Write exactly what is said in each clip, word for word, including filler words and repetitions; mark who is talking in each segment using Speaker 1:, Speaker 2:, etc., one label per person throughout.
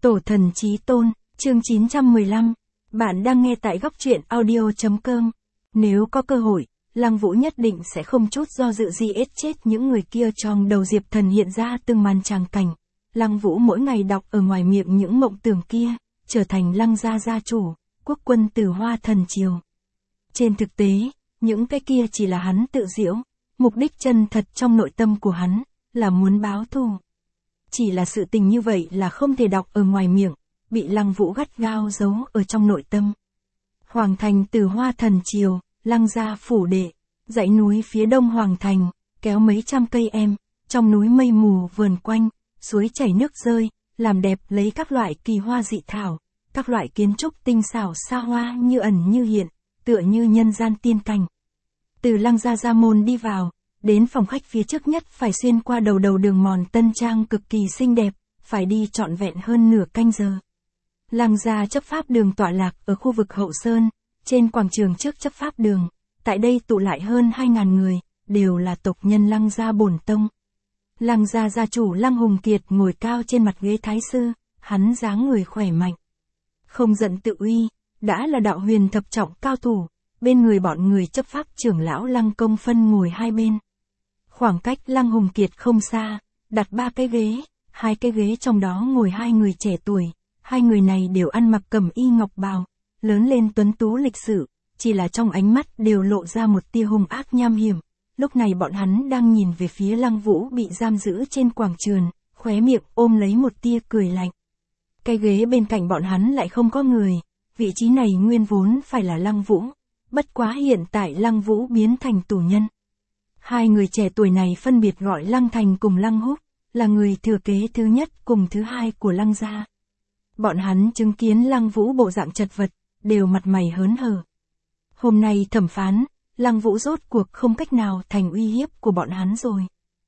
Speaker 1: Tổ thần chí tôn, chương chín trăm mười lăm. Bạn đang nghe tại góc truyện audio chấm com. Nếu có cơ hội, Lăng Vũ nhất định sẽ không chút do dự gì ết chết những người kia. Trong đầu Diệp Thần hiện ra từng màn tràng cảnh. Lăng Vũ mỗi ngày đọc ở ngoài miệng những mộng tưởng kia, trở thành Lăng gia gia chủ, quốc quân Tử Hoa thần triều. Trên thực tế, những cái kia chỉ là hắn tự giễu, mục đích chân thật trong nội tâm của hắn là muốn báo thù. Chỉ là sự tình như vậy là không thể đọc ở ngoài miệng, bị Lăng Vũ gắt gao giấu ở trong nội tâm. Hoàng thành Tử Hoa thần triều, Lăng gia phủ đệ, dãy núi phía đông hoàng thành, kéo mấy trăm cây em, trong núi mây mù vờn quanh, suối chảy nước rơi, làm đẹp lấy các loại kỳ hoa dị thảo, các loại kiến trúc tinh xảo xa hoa như ẩn như hiện, tựa như nhân gian tiên cảnh. Từ Lăng gia gia môn đi vào, đến phòng khách phía trước nhất phải xuyên qua đầu đầu đường mòn tân trang cực kỳ xinh đẹp, phải đi trọn vẹn hơn nửa canh giờ. Lăng gia chấp pháp đường tọa lạc ở khu vực Hậu Sơn, trên quảng trường trước chấp pháp đường, tại đây tụ lại hơn hai ngàn người, đều là tộc nhân Lăng gia bổn tông. Lăng gia gia chủ Lăng Hùng Kiệt ngồi cao trên mặt ghế thái sư, hắn dáng người khỏe mạnh, không giận tự uy, đã là đạo huyền thập trọng cao thủ. Bên người bọn người chấp pháp trưởng lão Lăng Công phân ngồi hai bên. Khoảng cách Lăng Hùng Kiệt không xa, đặt ba cái ghế, hai cái ghế trong đó ngồi hai người trẻ tuổi, hai người này đều ăn mặc cẩm y ngọc bào, lớn lên tuấn tú lịch sự, chỉ là trong ánh mắt đều lộ ra một tia hung ác nham hiểm. Lúc này bọn hắn đang nhìn về phía Lăng Vũ bị giam giữ trên quảng trường, khóe miệng ôm lấy một tia cười lạnh. Cái ghế bên cạnh bọn hắn lại không có người, vị trí này nguyên vốn phải là Lăng Vũ. Bất quá hiện tại Lăng Vũ biến thành tù nhân. Hai người trẻ tuổi này phân biệt gọi Lăng Thành cùng Lăng Húc, là người thừa kế thứ nhất cùng thứ hai của Lăng gia. Bọn hắn chứng kiến Lăng Vũ bộ dạng chật vật, đều mặt mày hớn hở. Hôm nay thẩm phán, Lăng Vũ rốt cuộc không cách nào thành uy hiếp của bọn hắn rồi.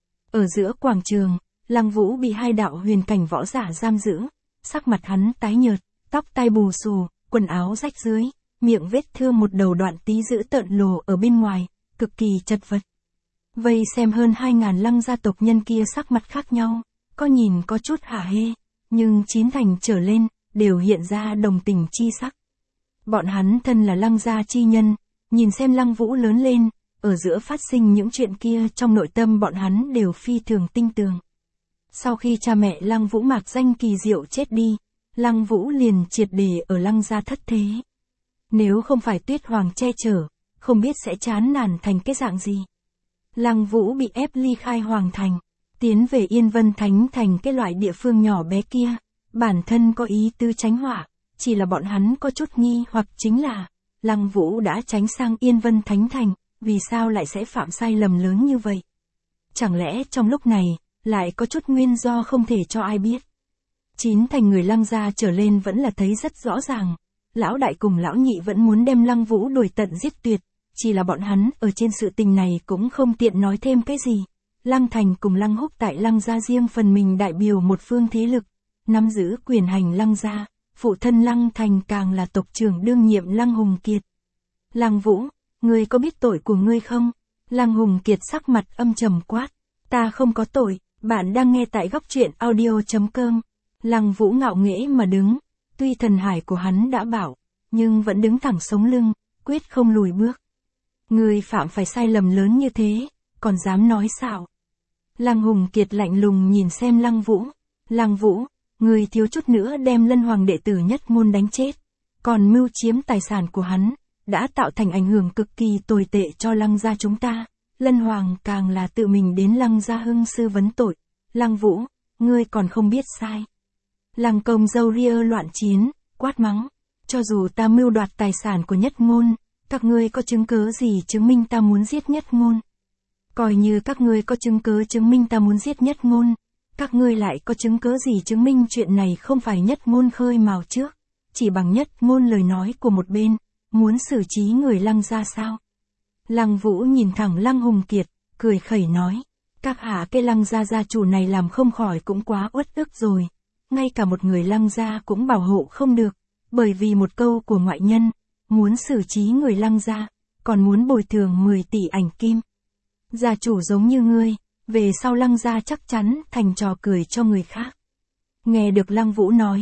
Speaker 1: Ở giữa quảng trường, Lăng Vũ bị hai đạo huyền cảnh võ giả giam giữ, sắc mặt hắn tái nhợt, tóc tai bù xù, quần áo rách rưới. Miệng vết thương một đầu đoạn tí giữ tợn lồ ở bên ngoài, cực kỳ chật vật. Vây xem hơn hai ngàn Lăng gia tộc nhân kia sắc mặt khác nhau, có nhìn có chút hả hê, nhưng chín thành trở lên, đều hiện ra đồng tình chi sắc. Bọn hắn thân là Lăng gia chi nhân, nhìn xem Lăng Vũ lớn lên, ở giữa phát sinh những chuyện kia trong nội tâm bọn hắn đều phi thường tinh tường. Sau khi cha mẹ Lăng Vũ Mạc Danh Kỳ Diệu chết đi, Lăng Vũ liền triệt để ở Lăng gia thất thế. Nếu không phải Tuyết Hoàng che chở, không biết sẽ chán nản thành cái dạng gì. Lăng Vũ bị ép ly khai Hoàng thành, tiến về Yên Vân Thánh thành cái loại địa phương nhỏ bé kia, bản thân có ý tư tránh họa, chỉ là bọn hắn có chút nghi hoặc chính là, Lăng Vũ đã tránh sang Yên Vân Thánh thành, vì sao lại sẽ phạm sai lầm lớn như vậy? Chẳng lẽ trong lúc này, lại có chút nguyên do không thể cho ai biết? Chín thành người Lăng gia trở lên vẫn là thấy rất rõ ràng. Lão đại cùng lão nhị vẫn muốn đem Lăng Vũ đuổi tận giết tuyệt, chỉ là bọn hắn ở trên sự tình này cũng không tiện nói thêm cái gì. Lăng Thành cùng Lăng Húc tại Lăng gia riêng phần mình đại biểu một phương thế lực, nắm giữ quyền hành Lăng gia, phụ thân Lăng Thành càng là tộc trưởng đương nhiệm Lăng Hùng Kiệt. Lăng Vũ, ngươi có biết tội của ngươi không? Lăng Hùng Kiệt sắc mặt âm trầm quát, ta không có tội, bạn đang nghe tại góc truyện audio chấm com. Lăng Vũ ngạo nghễ mà đứng. Tuy thần hải của hắn đã bảo, nhưng vẫn đứng thẳng sống lưng, quyết không lùi bước. Người phạm phải sai lầm lớn như thế, còn dám nói xạo. Lăng Hùng Kiệt lạnh lùng nhìn xem Lăng Vũ. Lăng Vũ, người thiếu chút nữa đem Lân Hoàng đệ tử nhất môn đánh chết, còn mưu chiếm tài sản của hắn, đã tạo thành ảnh hưởng cực kỳ tồi tệ cho Lăng gia chúng ta. Lân Hoàng càng là tự mình đến Lăng gia hưng sư vấn tội. Lăng Vũ, ngươi còn không biết sai. Lăng Công dâu ria loạn chiến, quát mắng, cho dù ta mưu đoạt tài sản của Nhất Ngôn, các ngươi có chứng cớ gì chứng minh ta muốn giết Nhất Ngôn? Coi như các ngươi có chứng cớ chứng minh ta muốn giết Nhất Ngôn, các ngươi lại có chứng cớ gì chứng minh chuyện này không phải Nhất Ngôn khơi mào trước, chỉ bằng Nhất Ngôn lời nói của một bên, muốn xử trí người Lăng gia sao? Lăng Vũ nhìn thẳng Lăng Hùng Kiệt, cười khẩy nói, các hạ cái Lăng gia gia chủ này làm không khỏi cũng quá uất ức rồi. Ngay cả một người Lăng gia cũng bảo hộ không được, bởi vì một câu của ngoại nhân, muốn xử trí người Lăng gia, còn muốn bồi thường mười tỷ ảnh kim. Gia chủ giống như ngươi, về sau Lăng gia chắc chắn thành trò cười cho người khác. Nghe được Lăng Vũ nói,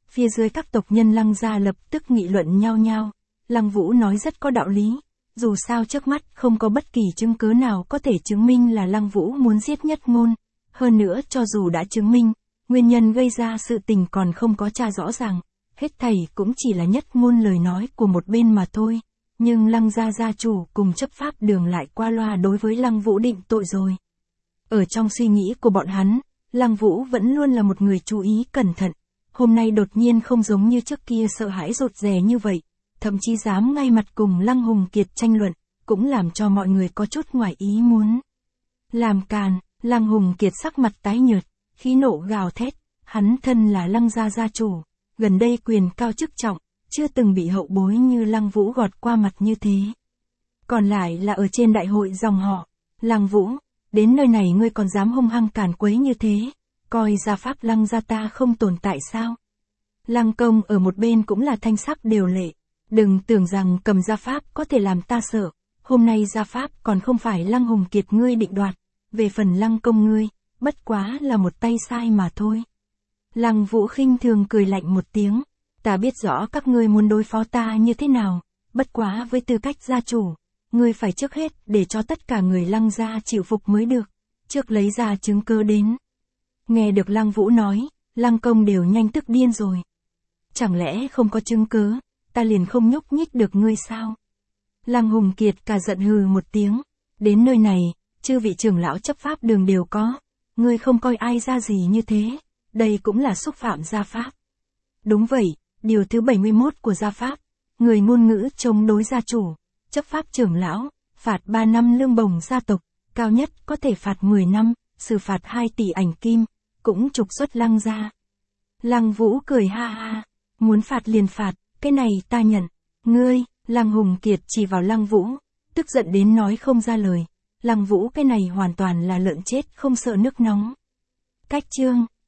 Speaker 1: Phía dưới các tộc nhân Lăng gia lập tức nghị luận nhau nhau. Lăng Vũ nói rất có đạo lý. Dù sao trước mắt không có bất kỳ chứng cứ nào có thể chứng minh là Lăng Vũ muốn giết Nhất Ngôn. Hơn nữa cho dù đã chứng minh, nguyên nhân gây ra sự tình còn không có tra rõ ràng. Hết thảy cũng chỉ là Nhất Ngôn lời nói của một bên mà thôi. Nhưng Lăng gia gia chủ cùng chấp pháp đường lại qua loa đối với Lăng Vũ định tội rồi. Ở trong suy nghĩ của bọn hắn, Lăng Vũ vẫn luôn là một người chú ý cẩn thận. Hôm nay đột nhiên không giống như trước kia sợ hãi rụt rè như vậy, thậm chí dám ngay mặt cùng Lăng Hùng Kiệt tranh luận, cũng làm cho mọi người có chút ngoài ý muốn. Làm càn, Lăng Hùng Kiệt sắc mặt tái nhợt, khí nộ gào thét, hắn thân là Lăng gia gia chủ, gần đây quyền cao chức trọng, chưa từng bị hậu bối như Lăng Vũ gọt qua mặt như thế. Còn lại là ở trên đại hội dòng họ, Lăng Vũ, đến nơi này ngươi còn dám hung hăng càn quấy như thế, coi gia pháp Lăng gia ta không tồn tại sao? Lăng Công ở một bên cũng là thanh sắc điều lệ, đừng tưởng rằng cầm gia pháp có thể làm ta sợ, hôm nay gia pháp còn không phải Lăng Hùng Kiệt ngươi định đoạt, về phần Lăng Công ngươi, bất quá là một tay sai mà thôi. Lăng Vũ khinh thường cười lạnh một tiếng, ta biết rõ các ngươi muốn đối phó ta như thế nào, bất quá với tư cách gia chủ, ngươi phải trước hết để cho tất cả người Lăng gia chịu phục mới được, trước lấy ra chứng cứ đến. Nghe được Lăng Vũ nói, Lăng Công đều nhanh tức điên rồi. Chẳng lẽ không có chứng cứ, ta liền không nhúc nhích được ngươi sao? Lăng Hùng Kiệt cả giận hừ một tiếng, đến nơi này, chư vị trưởng lão chấp pháp đường đều có, ngươi không coi ai ra gì như thế, đây cũng là xúc phạm gia pháp. Đúng vậy, điều thứ bảy mươi mốt của gia pháp, người ngôn ngữ chống đối gia chủ, chấp pháp trưởng lão, phạt ba năm lương bổng gia tộc, cao nhất có thể phạt mười năm, xử phạt hai tỷ ảnh kim, cũng trục xuất Lăng gia. Lăng Vũ cười ha ha, muốn phạt liền phạt, cái này ta nhận. Ngươi, Lăng Hùng Kiệt chỉ vào Lăng Vũ, tức giận đến nói không ra lời. Lăng Vũ cái này hoàn toàn là lợn chết không sợ nước nóng. Cách chương